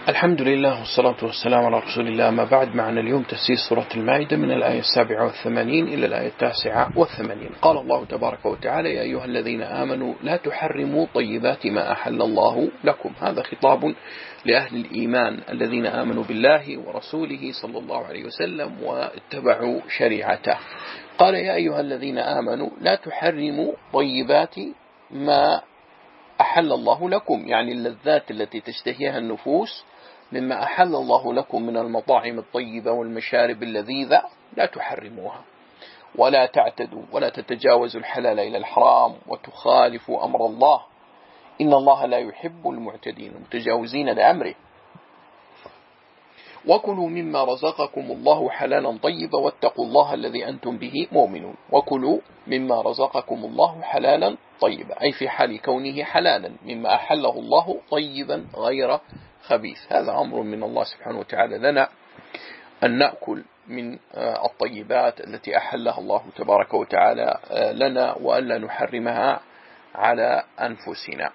الحمد لله والصلاة والسلام على رسول الله. ما بعد، معنا اليوم تفسير سورة المائدة من الآية 87 إلى الآية 89. قال الله تبارك وتعالى: يا أيها الذين آمنوا لا تحرموا طيبات ما أحل الله لكم. هذا خطاب لأهل الإيمان الذين آمنوا بالله ورسوله صلى الله عليه وسلم واتبعوا شريعته. قال: يا أيها الذين آمنوا لا تحرموا طيبات ما أحل الله لكم، يعني اللذات التي تشتهيها النفوس مما أحل الله لكم من المطاعم الطيبة والمشارب اللذيذة لا تحرموها، ولا تعتدوا ولا تتجاوزوا الحلال إلى الحرام وتخالفوا أمر الله، إن الله لا يحب المعتدين المتجاوزين لأمره. وكلوا مما رزقكم الله حلالا طيبا واتقوا الله الذي أنتم به مؤمنون. وكلوا مما رزقكم الله حلالا طيبا، أي في حال كونه حلالا مما أحله الله طيبا غير خبيث. هذا أمر من الله سبحانه وتعالى لنا أن نأكل من الطيبات التي أحلها الله تبارك وتعالى لنا، وألا نحرمها على أنفسنا.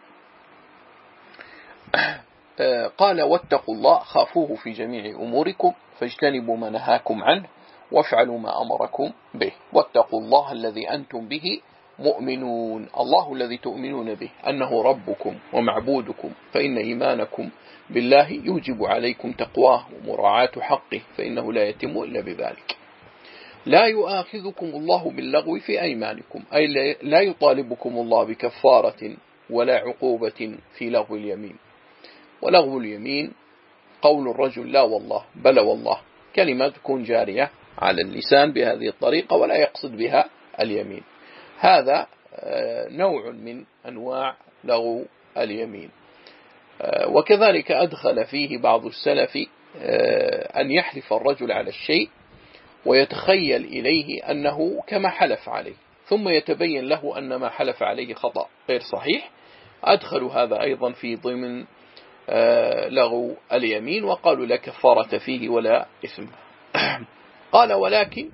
قال: واتقوا الله، خافوه في جميع أموركم، فاجتنبوا ما نهاكم عنه وافعلوا ما أمركم به، واتقوا الله الذي أنتم به مؤمنون. الله الذي تؤمنون به أنه ربكم ومعبودكم، فإن إيمانكم بالله يوجب عليكم تقواه ومراعاة حقه، فإنه لا يتم إلا بذلك. لا يؤاخذكم الله باللغو في أيمانكم، أي لا يطالبكم الله بكفارة ولا عقوبة في لغو اليمين. ولغو اليمين قول الرجل لا والله بلى والله، كلمة تكون جارية على اللسان بهذه الطريقة ولا يقصد بها اليمين. هذا نوع من أنواع لغو اليمين. وكذلك أدخل فيه بعض السلف أن يحلف الرجل على الشيء ويتخيل إليه أنه كما حلف عليه، ثم يتبين له أن ما حلف عليه خطأ غير صحيح. أدخلوا هذا أيضا في ضمن لغو اليمين، وقالوا لا كفارة فيه ولا إثم. قال: ولكن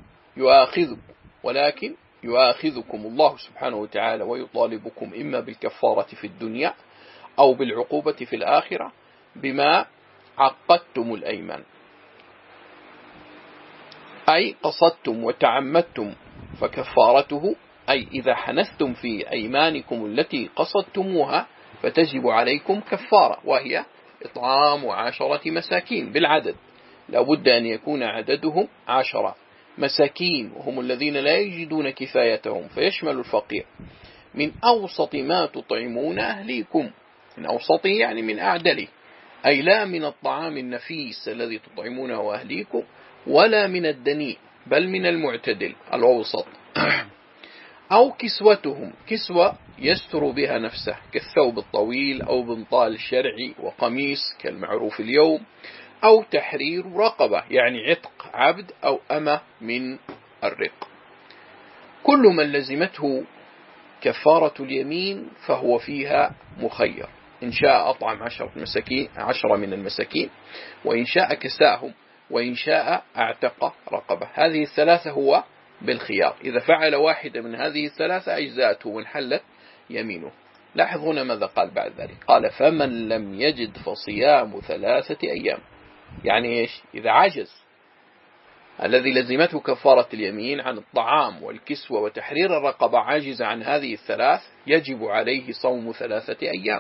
يؤاخذكم الله سبحانه وتعالى ويطالبكم إما بالكفارة في الدنيا أو بالعقوبة في الآخرة بما عقدتم الأيمان، أي قصدتم وتعمدتم، فكفارته أي إذا حنثتم في أيمانكم التي قصدتموها فتجب عليكم كفارة، وهي إطعام 10 مساكين بالعدد، لا بد أن يكون عددهم 10 مساكين، وهم الذين لا يجدون كفايتهم، فيشمل الفقير، من أوسط ما تطعمون أهليكم. من أوسطه يعني من أعدله، أي لا من الطعام النفيس الذي تطعمونه أهليكم، ولا من الدنيء، بل من المعتدل الأوسط. أو كسوتهم، كسوة يستر بها نفسه كالثوب الطويل أو بنطال شرعي وقميص كالمعروف اليوم، أو تحرير رقبة يعني عتق عبد أو أمة من الرق. كل من لزمته كفارة اليمين فهو فيها مخير، إن شاء أطعم 10 من المساكين، وإن شاء كساهم، وإن شاء اعتق رقبة. هذه الثلاثة هو بالخيار، إذا فعل واحدة من هذه الثلاثة أجزاته وانحلت يمينه. لاحظون ماذا قال بعد ذلك؟ قال: فمن لم يجد فصيام 3 أيام. يعني إيش؟ إذا عجز الذي لزمته كفارة اليمين عن الطعام والكسوة وتحرير الرقبة، عاجز عن هذه الثلاث، يجب عليه صوم 3 أيام.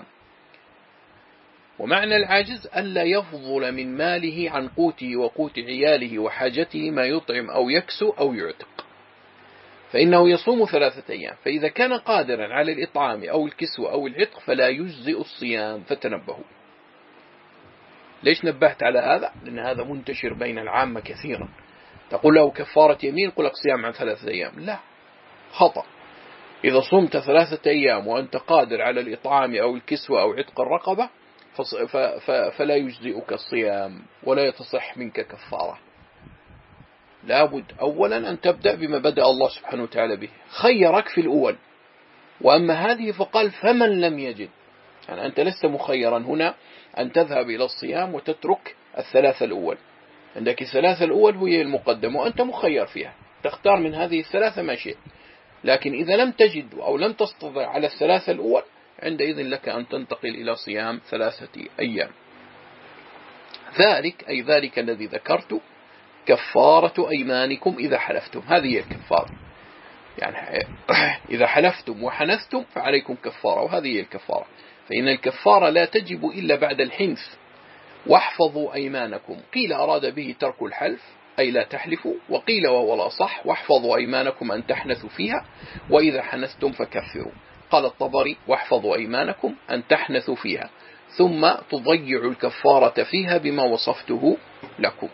ومعنى العاجز ألا يفضل من ماله عن قوته وقوت عياله وحاجته ما يطعم أو يكسو أو يعتق، فإنه يصوم 3 أيام. فإذا كان قادرا على الإطعام أو الكسوة أو العتق فلا يجزئ الصيام، فتنبهوا. ليش نبهت على هذا؟ لأن هذا منتشر بين العامة كثيرا. تقول له كفارة يمين، يقول لك صيام عن 3 أيام. لا، خطأ. إذا صمت 3 أيام وأنت قادر على الإطعام أو الكسوة أو عتق الرقبة فلا يجزئك الصيام ولا يتصح منك كفارة. لابد أولا أن تبدأ بما بدأ الله سبحانه وتعالى به، خيرك في الأول. وأما هذه فقال: فمن لم يجد، يعني أنت لست مخيرا هنا أن تذهب إلى الصيام وتترك 3 الأول. عندك 3 الأول هي المقدمة وأنت مخير فيها، تختار من هذه 3 ما شئت. لكن إذا لم تجد أو لم تستطع على 3 الأول، عندئذ لك أن تنتقل إلى صيام 3 أيام. ذلك أي ذلك الذي ذكرت كفارة أيمانكم إذا حلفتم. هذه هي الكفارة، يعني إذا حلفتم وحنثتم فعليكم كفارة، وهذه هي الكفارة. فإن الكفارة لا تجب إلا بعد الحنث. واحفظوا أيمانكم، قيل أراد به ترك الحلف أي لا تحلفوا، وقيل وهو لا صح واحفظوا أيمانكم أن تحنثوا فيها، وإذا حنثتم فكفروا. قال الطبري واحفظوا أيمانكم أن تحنثوا فيها ثم تضيعوا الكفارة فيها بما وصفته لكم.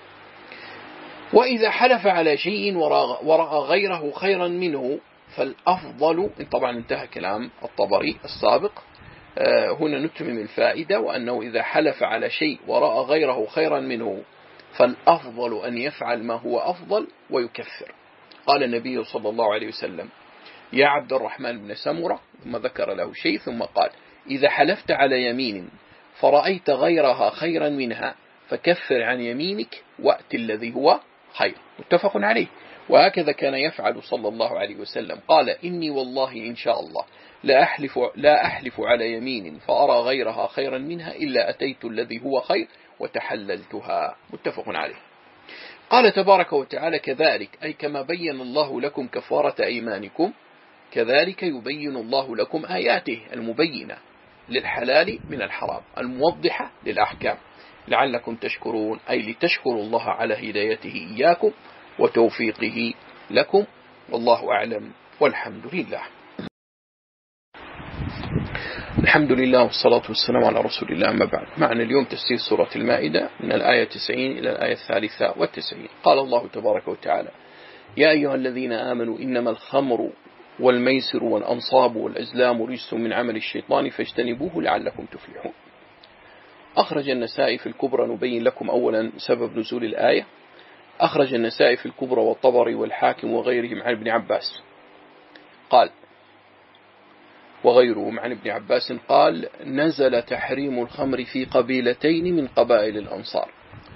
وإذا حلف على شيء ورأى غيره خيرا منه فالأفضل، طبعا انتهى كلام الطبري السابق، هنا نتمم الفائدة، وأنه إذا حلف على شيء ورأى غيره خيرا منه فالأفضل أن يفعل ما هو أفضل ويكفر. قال النبي صلى الله عليه وسلم يا عبد الرحمن بن سمرة، ثم ذكر له شيء ثم قال إذا حلفت على يمين فرأيت غيرها خيرا منها فكفر عن يمينك وأت الذي هو خير. متفق عليه. وهكذا كان يفعل صلى الله عليه وسلم. قال إني والله إن شاء الله لا أحلف على يمين فأرى غيرها خيرا منها إلا أتيت الذي هو خير وتحللتها. متفق عليه. قال تبارك وتعالى كذلك أي كما بين الله لكم كفارة أيمانكم كذلك يبين الله لكم آياته المبينة للحلال من الحرام الموضحة للأحكام لعلكم تشكرون، أي لتشكروا الله على هدايته إياكم وتوفيقه لكم، والله أعلم والحمد لله. الحمد لله والصلاة والسلام على رسول الله، أما بعد. معنا اليوم تفسير سورة المائدة من الآية 90 إلى الآية 93. قال الله تبارك وتعالى يا أيها الذين آمنوا إنما الخمر والميسر والأنصاب والأزلام رجس من عمل الشيطان فاجتنبوه لعلكم تفلحون. أخرج النسائي في الكبرى، نبين لكم أولا سبب نزول الآية. أخرج النسائي في الكبرى والطبري والحاكم وغيرهم عن ابن عباس قال وغيرهم عن ابن عباس قال نزل تحريم الخمر في قبيلتين من قبائل الأنصار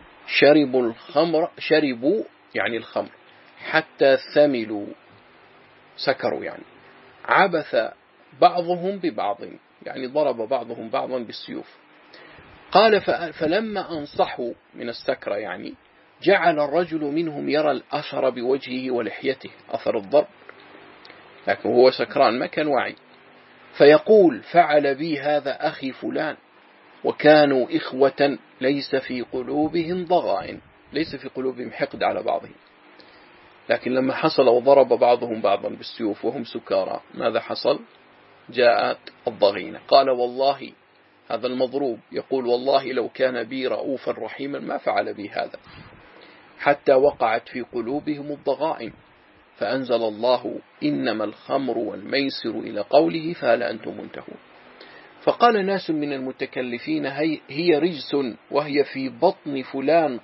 شربوا يعني الخمر حتى ثملوا سكروا، يعني عبث بعضهم ببعض، يعني ضرب بعضهم بعضا بالسيوف. قال فلما أنصحوا من السكرة يعني جعل الرجل منهم يرى الأثر بوجهه ولحيته، أثر الضرب، لكن هو سكران ما كان واعي، فيقول فعل بي هذا أخي فلان، وكانوا إخوة ليس في قلوبهم ضغائن، ليس في قلوبهم حقد على بعضهم. لكن لما حصل وضرب بعضهم بعضا بالسيوف وهم سكارى ماذا حصل؟ جاءت الضغينة. قال والله هذا المضروب يقول والله لو كان بي رؤوفا رحيما ما فعل بي هذا، حتى وقعت في قلوبهم الضغائن، فأنزل الله إنما الخمر والميسر إلى قوله فهل أنتم منتهون. فقال ناس من المتكلفين هي رجس وهي في بطن فلان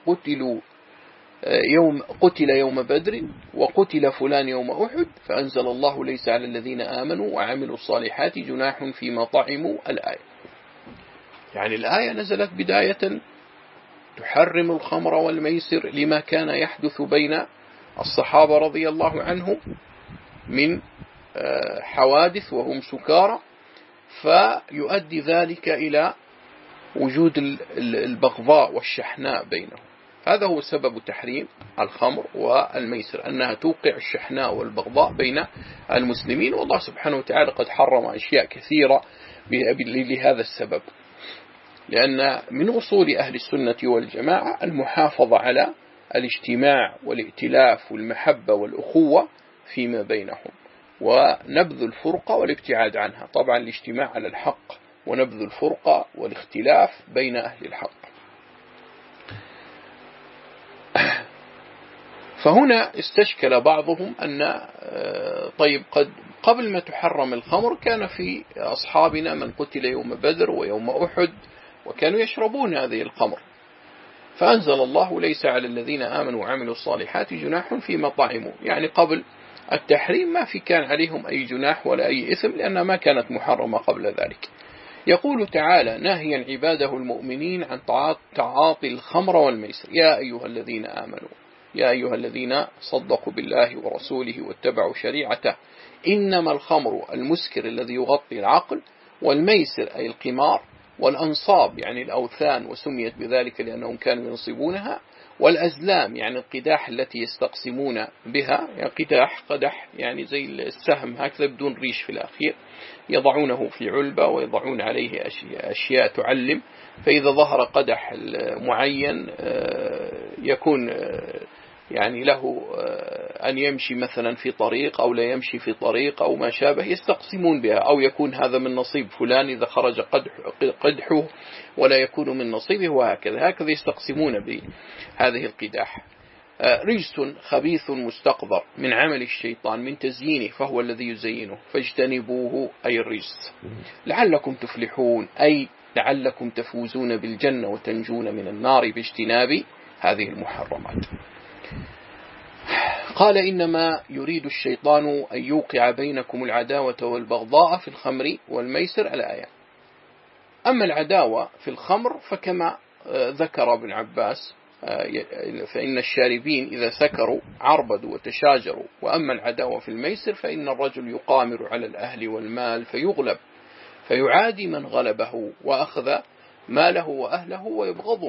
قتل يوم بدر وقتل فلان يوم أحد، فأنزل الله ليس على الذين آمنوا وعملوا الصالحات جناح فيما طعموا الآية. يعني الآية نزلت بداية تحرم الخمر والميسر لما كان يحدث بين الصحابة رضي الله عنهم من حوادث وهم سكارى، فيؤدي ذلك إلى وجود البغضاء والشحناء بينهم. هذا هو سبب تحريم الخمر والميسر، أنها توقع الشحناء والبغضاء بين المسلمين، والله سبحانه وتعالى قد حرم أشياء كثيرة لهذا السبب، لأن من أصول أهل السنة والجماعة المحافظة على الاجتماع والائتلاف والمحبة والأخوة فيما بينهم، ونبذ الفرقة والابتعاد عنها. طبعا الاجتماع على الحق ونبذ الفرقة والاختلاف بين أهل الحق. فهنا استشكل بعضهم أن طيب قبل ما تحرم الخمر كان في أصحابنا من قتل يوم بدر ويوم أحد وكانوا يشربون هذه الخمر، فأنزل الله ليس على الذين آمنوا وعملوا الصالحات جناح فيما طعموا، يعني قبل التحريم ما في كان عليهم أي جناح ولا أي إثم، لأنها ما كانت محرمة قبل ذلك. يقول تعالى ناهيا عباده المؤمنين عن تعاطي الخمر والميسر يا أيها الذين آمنوا، يا أيها الذين صدقوا بالله ورسوله واتبعوا شريعته، إنما الخمر المسكر الذي يغطي العقل، والميسر أي القمار والأنصاب يعني الأوثان وسميت بذلك لأنهم كانوا ينصبونها، والأزلام يعني القداح التي يستقسمون بها، يعني قدح يعني زي السهم هكذا بدون ريش في الأخير، يضعونه في علبة ويضعون عليه أشياء تعلم، فإذا ظهر قدح معين يكون يعني له أن يمشي مثلا في طريق أو لا يمشي في طريق أو ما شابه، يستقسمون بها، أو يكون هذا من نصيب فلان إذا خرج قدحه ولا يكون من نصيبه، وهكذا يستقسمون بهذه القداح. رجس خبيث مستقذر من عمل الشيطان من تزيينه، فهو الذي يزينه، فاجتنبوه أي الرجس لعلكم تفلحون، أي لعلكم تفوزون بالجنة وتنجون من النار باجتناب هذه المحرمات. قال إنما يريد الشيطان أن يوقع بينكم العداوة والبغضاء في الخمر والميسر الآية. أما العداوة في الخمر فكما ذكر ابن عباس فإن الشاربين إذا سكروا عربدوا وتشاجروا، وأما العداوة في الميسر فإن الرجل يقامر على الأهل والمال فيغلب فيعادي من غلبه وأخذ ماله وأهله ويبغضه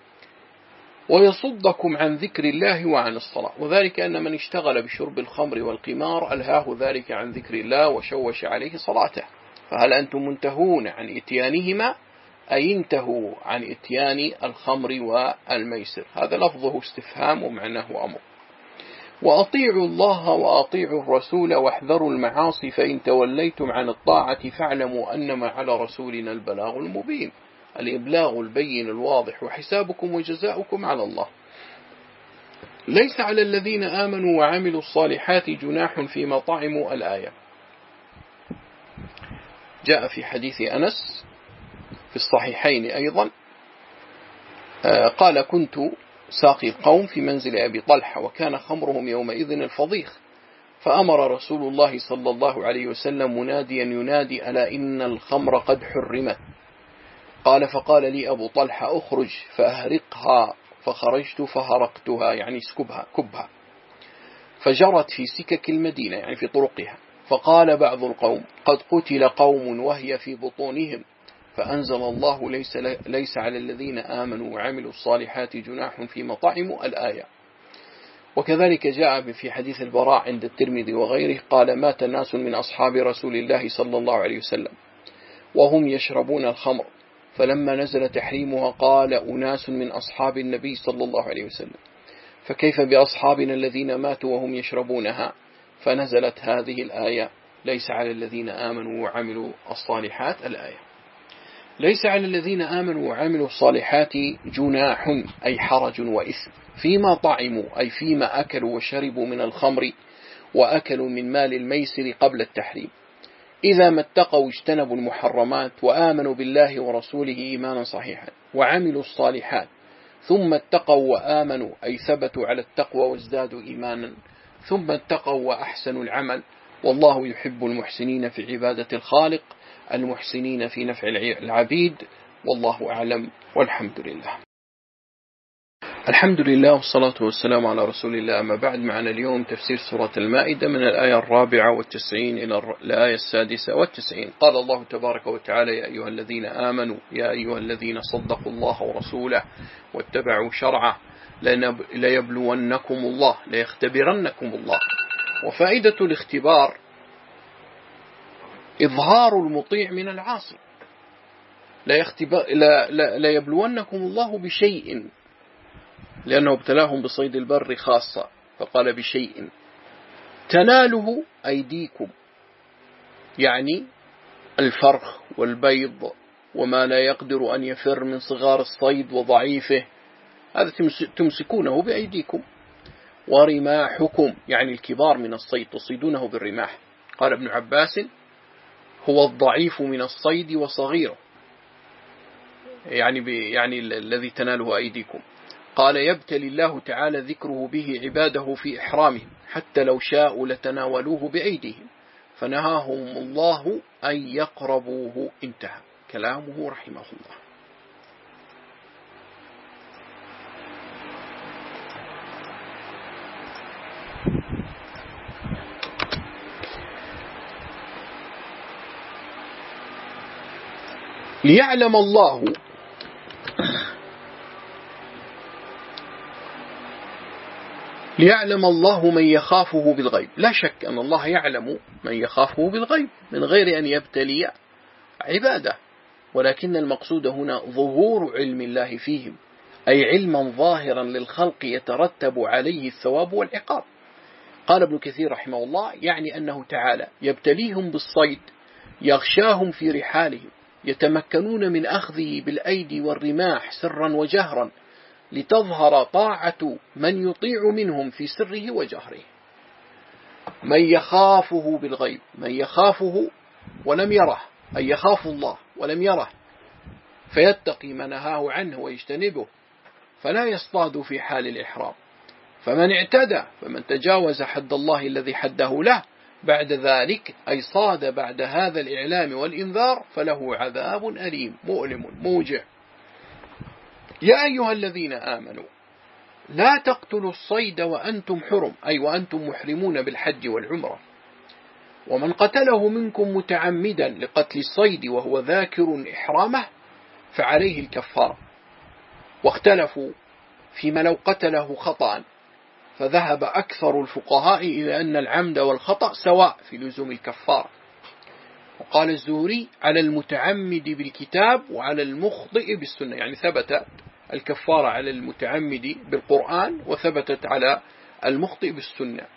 ويصدكم عن ذكر الله وعن الصلاة، وذلك أن من اشتغل بشرب الخمر والقمار ألهاه ذلك عن ذكر الله وشوش عليه صلاته، فهل أنتم منتهون عن إتيانهما؟ أي انتهوا عن إتيان الخمر والميسر. هذا لفظه استفهام ومعناه أمر. وأطيعوا الله وأطيعوا الرسول واحذروا المعاصي فإن توليتم عن الطاعة فاعلموا أنما على رسولنا البلاغ المبين، الإبلاغ البين الواضح، وحسابكم وجزاؤكم على الله. ليس على الذين آمنوا وعملوا الصالحات جناح فيما طعموا الآية. جاء في حديث أنس في الصحيحين أيضا قال كنت ساقي القوم في منزل أبي طلحة وكان خمرهم يومئذ الفضيخ، فأمر رسول الله صلى الله عليه وسلم مناديا ينادي ألا إن الخمر قد حرمت. قال فقال لي أبو طلحة أخرج فأهرقها، فخرجت فهرقتها يعني كبها، فجرت في سكك المدينة يعني في طرقها، فقال بعض القوم قد قتل قوم وهي في بطونهم، فأنزل الله ليس على الذين آمنوا وعملوا الصالحات جناح فيما طعموا الآية. وكذلك جاء في حديث البراء عند الترمذي وغيره قال مات ناس من أصحاب رسول الله صلى الله عليه وسلم وهم يشربون الخمر، فلما نزل تحريمها قال أناس من أصحاب النبي صلى الله عليه وسلم فكيف بأصحابنا الذين ماتوا وهم يشربونها، فنزلت هذه الآية ليس على الذين آمنوا وعملوا الصالحات الآية. ليس على الذين آمنوا وعملوا الصالحات جناح أي حرج وإثم فيما طعموا أي فيما أكلوا وشربوا من الخمر وأكلوا من مال الميسر قبل التحريم، إذا ما اتقوا اجتنبوا المحرمات وآمنوا بالله ورسوله إيمانا صحيحا وعملوا الصالحات ثم اتقوا وآمنوا أي ثبتوا على التقوى وازدادوا إيمانا ثم اتقوا وأحسنوا العمل، والله يحب المحسنين في عبادة الخالق المحسنين في نفع العبيد، والله أعلم والحمد لله. الحمد لله والصلاة والسلام على رسول الله. أما بعد، معنا اليوم تفسير سورة المائدة من الآية 94 إلى الآية 96. قال الله تبارك وتعالى يا أيها الذين آمنوا يا أيها الذين صدقوا الله ورسوله واتبعوا شرعه ليبلونكم الله ليختبرنكم الله. وفائدة الاختبار إظهار المطيع من العاصي. ليبلونكم الله بشيء، لأنه ابتلاهم بصيد البر خاصة، فقال بشيء تناله أيديكم، يعني الفرخ والبيض وما لا يقدر أن يفر من صغار الصيد وضعيفه، هذا تمسكونه بأيديكم. ورماحكم يعني الكبار من الصيد تصيدونه بالرماح. قال ابن عباس هو الضعيف من الصيد وصغيره، يعني الذي تناله أيديكم. قال يبتلي الله تعالى ذكره به عباده في إحرامهم حتى لو شاءوا لتناولوه بأيديهم، فنهاهم الله أن يقربوه. انتهى كلامه رحمه الله. ليعلم الله من يخافه بالغيب. لا شك أن الله يعلم من يخافه بالغيب من غير أن يبتلي عباده، ولكن المقصود هنا ظهور علم الله فيهم، أي علما ظاهرا للخلق يترتب عليه الثواب والعقاب. قال ابن كثير رحمه الله: يعني أنه تعالى يبتليهم بالصيد يغشاهم في رحالهم، يتمكنون من أخذه بالأيدي والرماح سرا وجهرا، لتظهر طاعة من يطيع منهم في سره وجهره. من يخافه بالغيب، من يخافه ولم يره، أي يخاف الله ولم يره، فيتقي ما نهاه عنه ويجتنبه، فلا يصطاد في حال الإحرام. فمن اعتدى، فمن تجاوز حد الله الذي حده له بعد ذلك، أي صاد بعد هذا الإعلام والإنذار، فله عذاب أليم مؤلم موجع. يا أيها الذين آمنوا لا تقتلوا الصيد وأنتم حرم، أي وأنتم محرمون بالحج والعمرة. ومن قتله منكم متعمدا لقتل الصيد وهو ذاكر إحرامه فعليه الكفارة. واختلفوا فيما لو قتله خطأ، فذهب أكثر الفقهاء إلى أن العمد والخطأ سواء في لزوم الكفارة. وقال الزهري: على المتعمد بالكتاب وعلى المخطئ بالسنة، يعني ثبت الكفارة على المتعمد بالقرآن وثبتت على المخطئ بالسنة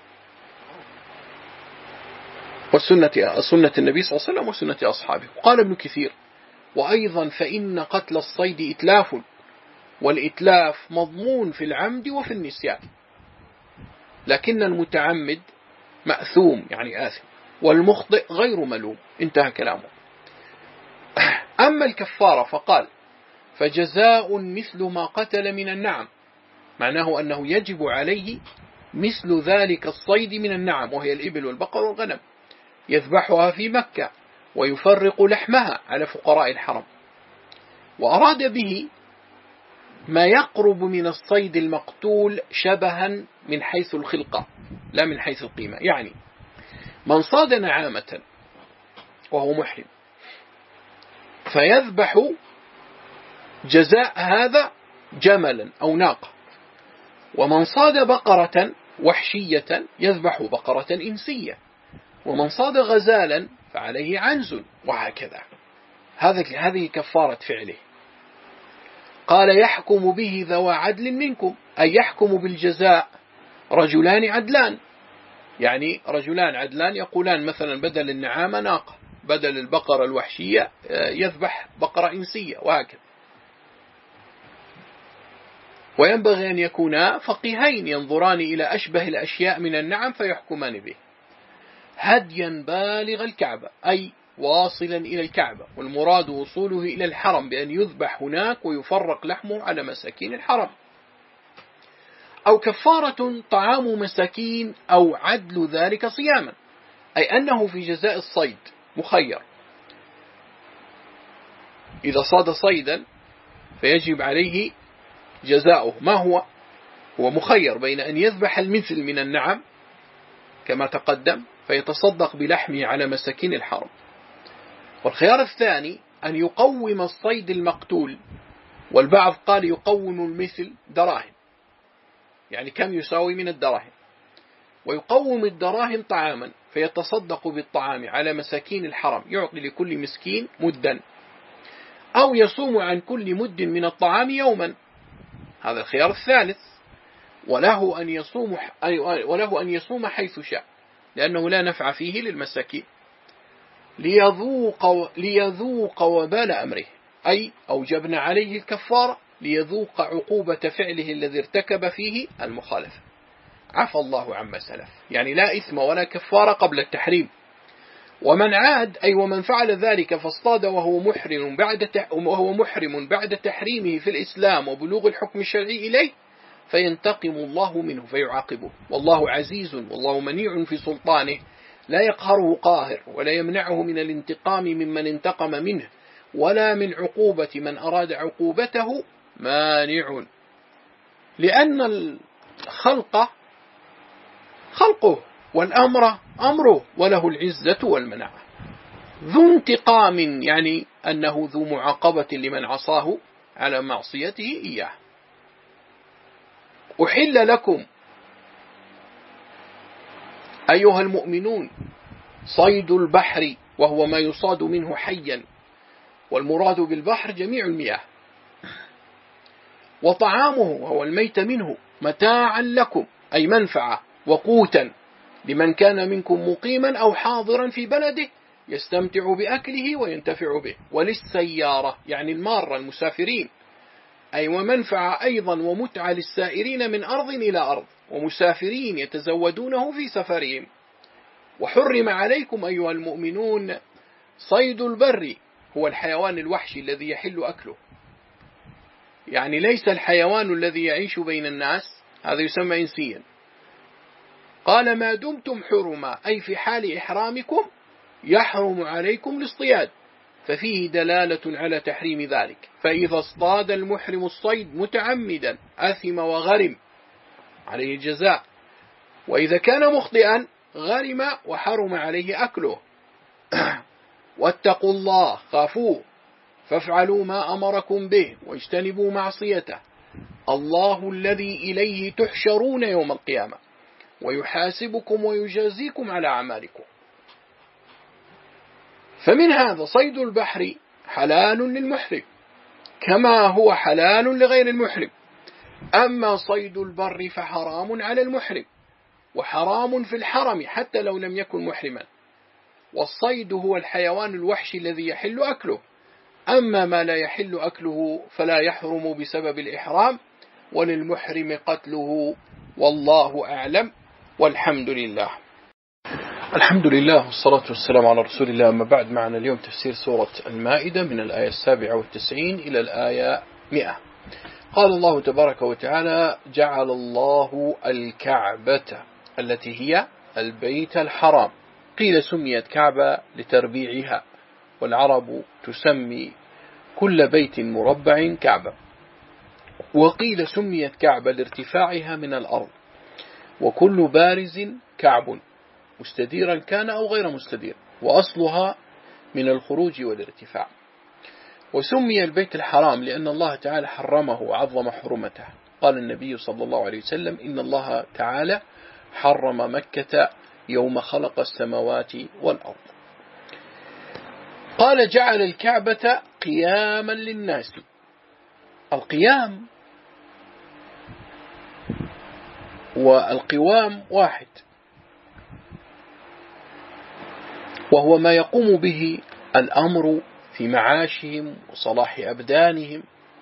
وسنة النبي صلى الله عليه وسلم وسنة أصحابه. وقال ابن كثير: وأيضا فإن قتل الصيد إتلاف، والإتلاف مضمون في العمد وفي النسيان، لكن المتعمد مأثوم يعني آثم، والمخطئ غير ملوم. انتهى كلامه. أما الكفارة فقال: فجزاء مثل ما قتل من النعم، معناه أنه يجب عليه مثل ذلك الصيد من النعم، وهي الإبل والبقر والغنم، يذبحها في مكة ويفرق لحمها على فقراء الحرم. وأراد به ما يقرب من الصيد المقتول شبها من حيث الخلقة لا من حيث القيمة. يعني من صاد نعامة وهو محرم فيذبح جزاء هذا جملا أو ناقة، ومن صاد بقرة وحشية يذبح بقرة إنسية، ومن صاد غزالا فعليه عنز، وهكذا. هذه كفارة فعله. قال: يحكم به ذوى عدل منكم، أي يحكم بالجزاء رجلان عدلان، يعني رجلان عدلان يقولان مثلا بدل النعامة ناقة، بدل البقرة الوحشية يذبح بقرة إنسية، وهكذا. وينبغي أن يكونا فقيهين ينظران إلى أشبه الأشياء من النعم فيحكمان به. هديا بالغ الكعبة، أي واصلا إلى الكعبة، والمراد وصوله إلى الحرم بأن يذبح هناك ويفرق لحمه على مساكين الحرم. أو كفارة طعام مساكين أو عدل ذلك صياما، أي أنه في جزاء الصيد مخير. إذا صاد صيدا فيجب عليه جزاؤه. ما هو مخير بين أن يذبح المثل من النعم كما تقدم فيتصدق بلحمه على مساكين الحرم، والخيار الثاني أن يقوم الصيد المقتول، والبعض قال يقوم المثل دراهم، يعني كم يساوي من الدراهم، ويقوم الدراهم طعاما فيتصدق بالطعام على مساكين الحرم، يعطي لكل مسكين مدا، أو يصوم عن كل مد من الطعام يوما. هذا الخيار الثالث. وله أن يصوم حيث شاء، لأنه لا نفع فيه للمساكين، ليذوق وبال أمره، أي أوجبنا عليه الكفارة ليذوق عقوبة فعله الذي ارتكب فيه المخالفة. عفى الله عما سلف، يعني لا إثم ولا كفارة قبل التحريم. ومن عاد، أي ومن فعل ذلك فاصطاد وهو محرم بعد تحريمه في الإسلام وبلوغ الحكم الشرعي إليه، فينتقم الله منه فيعاقبه. والله عزيز والله منيع في سلطانه، لا يقهره قاهر، ولا يمنعه من الانتقام ممن انتقم منه، ولا من عقوبة من أراد عقوبته مانع، لأن الخلق خلقه والأمر أمره، وله العزة والمنعة. ذو انتقام، يعني أنه ذو معاقبة لمن عصاه على معصيته إياه. أحل لكم أيها المؤمنون صيد البحر، وهو ما يصاد منه حيا، والمراد بالبحر جميع المياه، وطعامه وهو الميت منه متاعا لكم، أي منفعة وقوتا لمن كان منكم مقيما أو حاضرا في بلده يستمتع بأكله وينتفع به، وللسيارة يعني المارة المسافرين، أي ومنفعة أيضا ومتعة للسائرين من أرض إلى أرض، ومسافرين يتزودونه في سفرهم. وحرم عليكم أيها المؤمنون صيد البر، هو الحيوان الوحشي الذي يحل أكله، يعني ليس الحيوان الذي يعيش بين الناس، هذا يسمى إنسيا. قال ما دمتم حرما، أي في حال إحرامكم يحرم عليكم الاصطياد، ففيه دلالة على تحريم ذلك. فإذا اصطاد المحرم الصيد متعمدا أثم وغرم، عليه الجزاء، وإذا كان مخطئا غرم وحرم عليه أكله. واتقوا الله، خافوه، فافعلوا ما أمركم به واجتنبوا معصيته، الله الذي إليه تحشرون يوم القيامة ويحاسبكم ويجازيكم على أعمالكم. فمن هذا صيد البحر حلال للمحرم كما هو حلال لغير المحرم، أما صيد البر فحرام على المحرم، وحرام في الحرم حتى لو لم يكن محرما. والصيد هو الحيوان الوحشي الذي يحل أكله، أما ما لا يحل أكله فلا يحرم بسبب الإحرام، وللمحرم قتله، والله أعلم، والحمد لله. الحمد لله والصلاة والسلام على رسول الله. أما بعد، معنا اليوم تفسير سورة المائدة من الآية 97 إلى الآية 100. قال الله تبارك وتعالى: جعل الله الكعبة التي هي البيت الحرام، قيل سميت كعبة لتربيعها، والعرب تسمي كل بيت مربع كعبة، وقيل سميت كعبة لارتفاعها من الأرض، وكل بارز كعب مستديرا كان أو غير مستدير، وأصلها من الخروج والارتفاع. وسمي البيت الحرام لأن الله تعالى حرمه وعظم حرمته. قال النبي صلى الله عليه وسلم: إن الله تعالى حرم مكة يوم خلق السماوات والأرض. قال: جعل الكعبة قياما للناس. القيام والقوام واحد، وهو ما يقوم به الأمر في معاشهم وصلاح أبدانهم.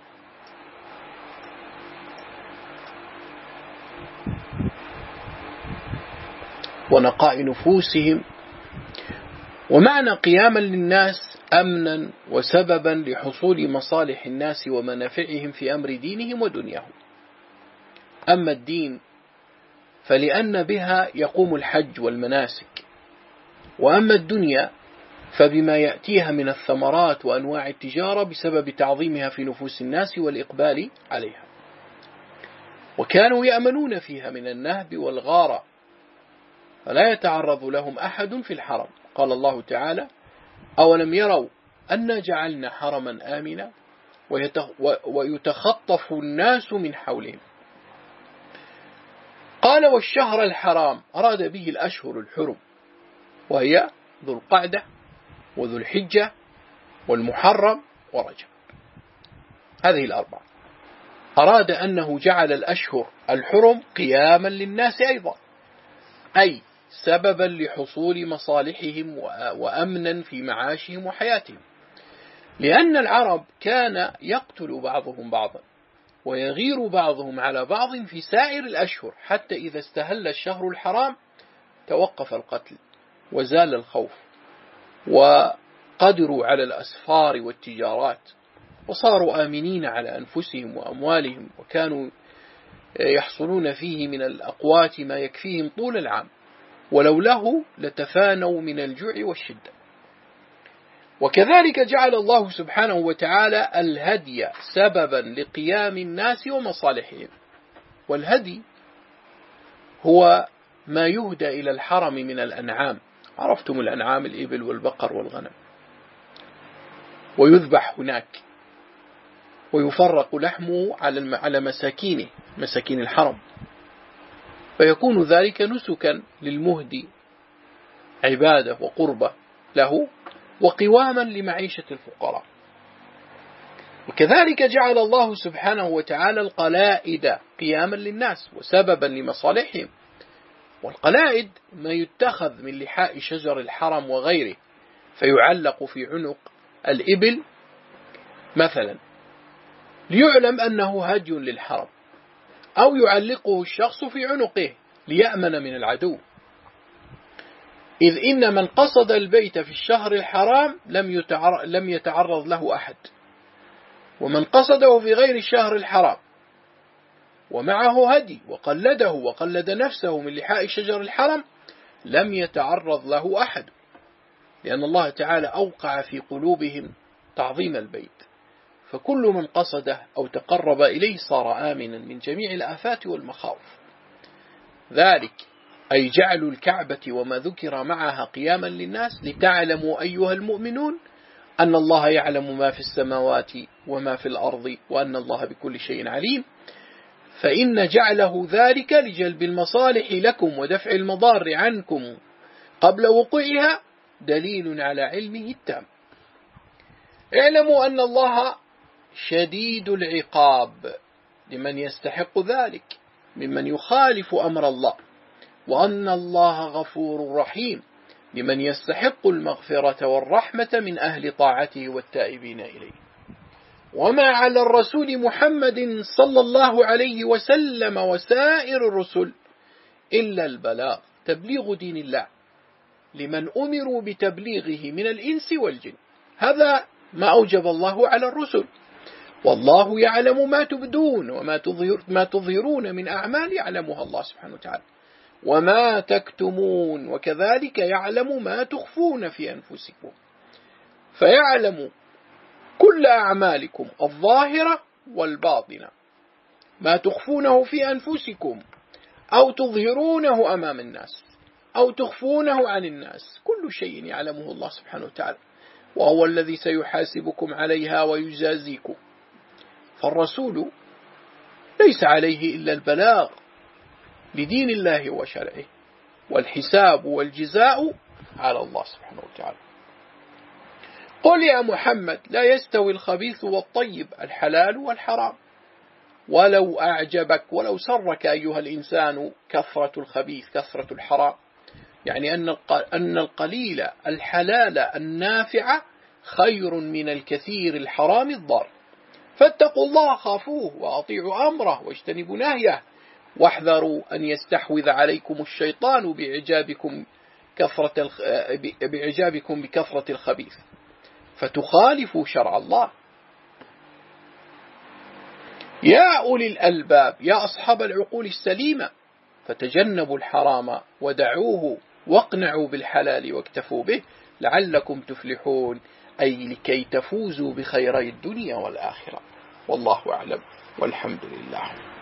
ونقاء نفوسهم. ومعنى قياما للناس أمنا وسببا لحصول مصالح الناس ومنافعهم في أمر دينهم ودنياهم. أما الدين فلأن بها يقوم الحج والمناسك، وأما الدنيا فبما يأتيها من الثمرات وأنواع التجارة بسبب تعظيمها في نفوس الناس والإقبال عليها. وكانوا يأمنون فيها من النهب والغارة، فلا يتعرض لهم أحد في الحرم. قال الله تعالى: أولم يروا أنا جعلنا حرما آمنا ويتخطف الناس من حولهم. قال: والشهر الحرام أراد به الأشهر الحرم، وهي ذو القعدة وذو الحجة والمحرم ورجب، هذه الأربعة. أراد أنه جعل الأشهر الحرم قياما للناس أيضا، أي سببا لحصول مصالحهم وأمنا في معاشهم وحياتهم، لأن العرب كان يقتل بعضهم بعضا ويغير بعضهم على بعض في سائر الأشهر، حتى إذا استهل الشهر الحرام توقف القتل وزال الخوف، وقدروا على الأسفار والتجارات، وصاروا آمنين على أنفسهم وأموالهم، وكانوا يحصلون فيه من الأقوات ما يكفيهم طول العام، ولوله لتفانوا من الجوع والشدة. وكذلك جعل الله سبحانه وتعالى الهدي سببا لقيام الناس ومصالحهم. والهدي هو ما يهدى إلى الحرم من الأنعام، عرفتم الأنعام: الإبل والبقر والغنم. ويذبح هناك ويفرق لحمه على مساكين الحرم، فيكون ذلك نسكا للمهدي، عبادة وقربة له وقواما لمعيشة الفقراء. وكذلك جعل الله سبحانه وتعالى القلائد قياما للناس وسببا لمصالحهم. والقلائد ما يتخذ من لحاء شجر الحرم وغيره فيعلق في عنق الإبل مثلا ليعلم أنه هدي للحرم، أو يعلقه الشخص في عنقه ليأمن من العدو، إذ إن من قصد البيت في الشهر الحرام لم يتعرض له أحد، ومن قصده في غير الشهر الحرام ومعه هدي وقلده وقلد نفسه من لحاء شجر الحرم لم يتعرض له أحد، لأن الله تعالى أوقع في قلوبهم تعظيم البيت، فكل من قصده أو تقرب إليه صار آمنا من جميع الآفات والمخاوف. ذلك أي جعل الكعبة وما ذكر معها قياما للناس لتعلموا أيها المؤمنون أن الله يعلم ما في السماوات وما في الأرض وأن الله بكل شيء عليم، فإن جعله ذلك لجلب المصالح لكم ودفع المضار عنكم قبل وقوعها دليل على علمه التام. اعلموا أن الله شديد العقاب لمن يستحق ذلك ممن يخالف أمر الله، وأن الله غفور رحيم لمن يستحق المغفرة والرحمة من أهل طاعته والتائبين إليه. وما على الرسول محمد صلى الله عليه وسلم وسائر الرسل إلا البلاغ، تبليغ دين الله لمن أمروا بتبليغه من الإنس والجن، هذا ما أوجب الله على الرسل. والله يعلم ما تبدون وما تظهرون من أعمال يعلمها الله سبحانه وتعالى وما تكتمون، وكذلك يعلم ما تخفون في أنفسكم، فيعلم كل أعمالكم الظاهرة والباطنة، ما تخفونه في أنفسكم أو تظهرونه أمام الناس أو تخفونه عن الناس، كل شيء يعلمه الله سبحانه وتعالى، وهو الذي سيحاسبكم عليها ويجازيكم. فالرسول ليس عليه إلا البلاغ لدين الله وشرعه، والحساب والجزاء على الله سبحانه وتعالى. قل يا محمد لا يستوي الخبيث والطيب، الحلال والحرام، ولو أعجبك ولو سرك أيها الإنسان كثرة الخبيث كثرة الحرام، يعني أن القليل الحلال النافع خير من الكثير الحرام الضار، فاتقوا الله خافوه وأطيعوا أمره واجتنبوا نهيه، واحذروا أن يستحوذ عليكم الشيطان بإعجابكم بكثرة الخبيث فتخالفوا شرع الله. يا أولي الألباب، يا أصحاب العقول السليمة، فتجنبوا الحرام ودعوه واقنعوا بالحلال واكتفوا به لعلكم تفلحون، أي لكي تفوزوا بخيري الدنيا والآخرة. والله أعلم والحمد لله.